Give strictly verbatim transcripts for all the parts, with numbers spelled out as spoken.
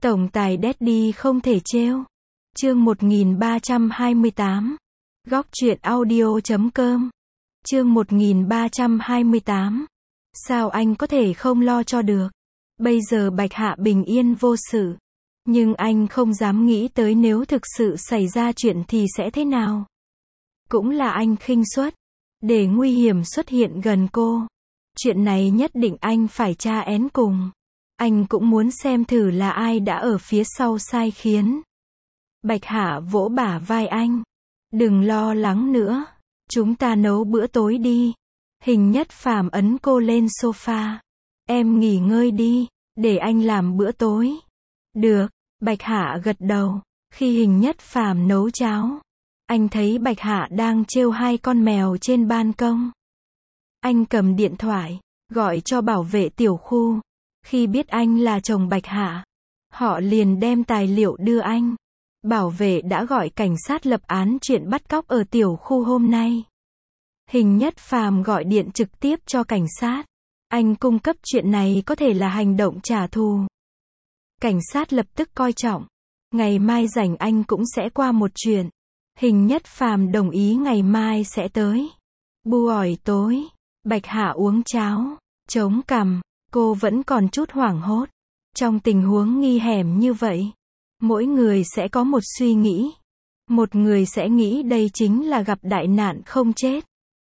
Tổng tài Daddy không thể trêu. Chương một nghìn ba trăm hai mươi tám. Góc truyện audio chấm com. Chương một nghìn ba trăm hai mươi tám. Sao anh có thể không lo cho được? Bây giờ Bạch Hạ bình yên vô sự. Nhưng anh không dám nghĩ tới nếu thực sự xảy ra chuyện thì sẽ thế nào. Cũng là anh khinh suất. Để nguy hiểm xuất hiện gần cô. Chuyện này nhất định anh phải tra én cùng. Anh cũng muốn xem thử là ai đã ở phía sau sai khiến. Bạch Hạ vỗ bả vai anh. Đừng lo lắng nữa. Chúng ta nấu bữa tối đi. Hình Nhất Phàm ấn cô lên sofa. Em nghỉ ngơi đi, để anh làm bữa tối. Được, Bạch Hạ gật đầu. Khi Hình Nhất Phàm nấu cháo, anh thấy Bạch Hạ đang trêu hai con mèo trên ban công. Anh cầm điện thoại, gọi cho bảo vệ tiểu khu. Khi biết anh là chồng Bạch Hạ, họ liền đem tài liệu đưa anh. Bảo vệ đã gọi cảnh sát lập án chuyện bắt cóc ở tiểu khu hôm nay. Hình Nhất Phàm gọi điện trực tiếp cho cảnh sát. Anh cung cấp chuyện này có thể là hành động trả thù. Cảnh sát lập tức coi trọng. Ngày mai rảnh anh cũng sẽ qua một chuyện. Hình Nhất Phàm đồng ý ngày mai sẽ tới. Buổi tối, Bạch Hạ uống cháo, chống cằm, cô vẫn còn chút hoảng hốt. Trong tình huống nghi hẻm như vậy, mỗi người sẽ có một suy nghĩ. Một người sẽ nghĩ đây chính là gặp đại nạn không chết.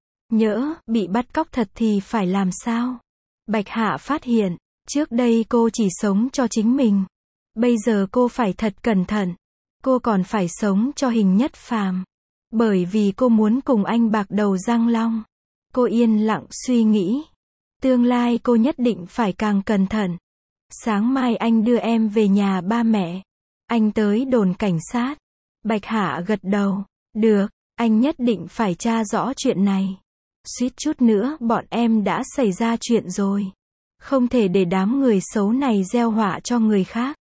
Nhỡ bị bắt cóc thật thì phải làm sao? Bạch Hạ phát hiện, trước đây cô chỉ sống cho chính mình. Bây giờ cô phải thật cẩn thận. Cô còn phải sống cho Hình Nhất Phàm. Bởi vì cô muốn cùng anh bạc đầu răng long. Cô yên lặng suy nghĩ. Tương lai cô nhất định phải càng cẩn thận. Sáng mai anh đưa em về nhà ba mẹ. Anh tới đồn cảnh sát. Bạch Hạ gật đầu. Được, anh nhất định phải tra rõ chuyện này. Suýt chút nữa bọn em đã xảy ra chuyện rồi. Không thể để đám người xấu này gieo họa cho người khác.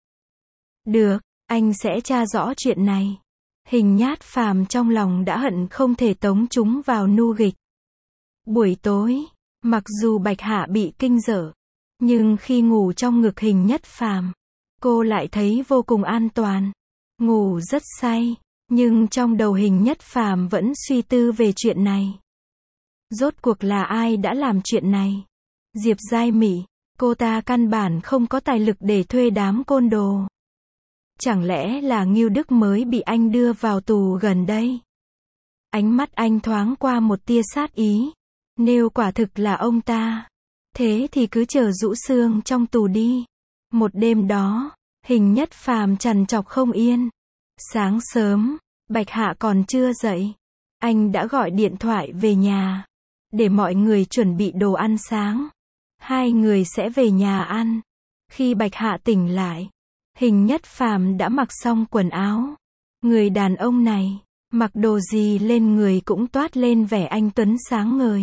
Được, anh sẽ tra rõ chuyện này. Hình Nhất Phàm trong lòng đã hận không thể tống chúng vào nu gịch. Buổi tối, mặc dù Bạch Hạ bị kinh dở, nhưng khi ngủ trong ngực Hình Nhất Phàm, cô lại thấy vô cùng an toàn. Ngủ rất say, nhưng trong đầu Hình Nhất Phàm vẫn suy tư về chuyện này. Rốt cuộc là ai đã làm chuyện này? Diệp Giai Mỹ, cô ta căn bản không có tài lực để thuê đám côn đồ. Chẳng lẽ là Ngưu Đức mới bị anh đưa vào tù gần đây? Ánh mắt anh thoáng qua một tia sát ý. Nếu quả thực là ông ta, thế thì cứ chờ rũ xương trong tù đi. Một đêm đó, Hình Nhất Phàm trằn trọc không yên. Sáng sớm, Bạch Hạ còn chưa dậy. Anh đã gọi điện thoại về nhà, để mọi người chuẩn bị đồ ăn sáng. Hai người sẽ về nhà ăn. Khi Bạch Hạ tỉnh lại, Hình Nhất Phàm đã mặc xong quần áo. Người đàn ông này, mặc đồ gì lên người cũng toát lên vẻ anh tuấn sáng ngời.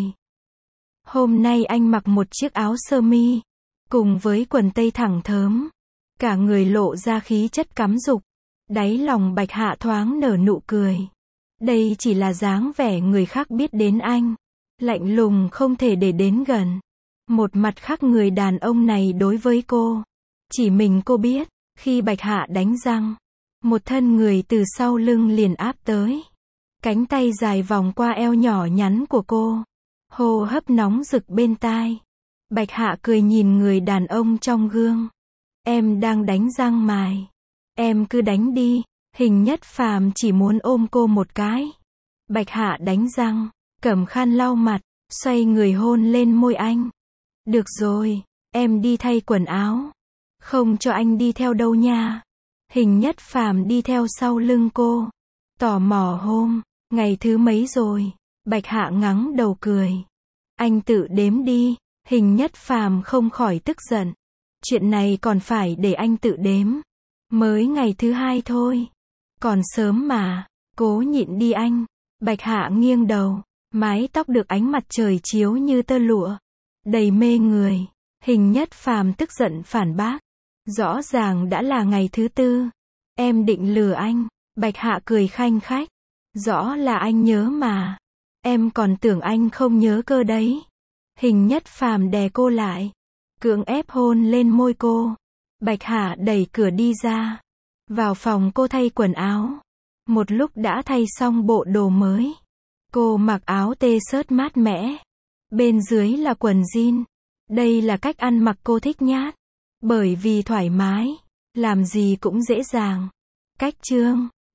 Hôm nay anh mặc một chiếc áo sơ mi, cùng với quần tây thẳng thớm. Cả người lộ ra khí chất cắm dục. Đáy lòng Bạch Hạ thoáng nở nụ cười. Đây chỉ là dáng vẻ người khác biết đến anh. Lạnh lùng không thể để đến gần. Một mặt khác người đàn ông này đối với cô, chỉ mình cô biết. Khi Bạch Hạ đánh răng, một thân người từ sau lưng liền áp tới. Cánh tay dài vòng qua eo nhỏ nhắn của cô. Hô hấp nóng rực bên tai. Bạch Hạ cười nhìn người đàn ông trong gương. Em đang đánh răng mài. Em cứ đánh đi. Hình Nhất Phàm chỉ muốn ôm cô một cái. Bạch Hạ đánh răng, cầm khăn lau mặt, xoay người hôn lên môi anh. Được rồi, em đi thay quần áo. Không cho anh đi theo đâu nha. Hình Nhất Phàm đi theo sau lưng cô. Tò mò hôm, ngày thứ mấy rồi? Bạch Hạ ngắng đầu cười. Anh tự đếm đi. Hình Nhất Phàm không khỏi tức giận. Chuyện này còn phải để anh tự đếm. Mới ngày thứ hai thôi. Còn sớm mà. Cố nhịn đi anh. Bạch Hạ nghiêng đầu. Mái tóc được ánh mặt trời chiếu như tơ lụa. Đầy mê người. Hình Nhất Phàm tức giận phản bác. Rõ ràng đã là ngày thứ tư. Em định lừa anh. Bạch Hạ cười khanh khách. Rõ là anh nhớ mà. Em còn tưởng anh không nhớ cơ đấy. Hình Nhất Phàm đè cô lại. Cưỡng ép hôn lên môi cô. Bạch Hạ đẩy cửa đi ra. Vào phòng cô thay quần áo. Một lúc đã thay xong bộ đồ mới. Cô mặc áo t-shirt mát mẻ. Bên dưới là quần jean. Đây là cách ăn mặc cô thích nhất. Bởi vì thoải mái. Làm gì cũng dễ dàng. Cách chương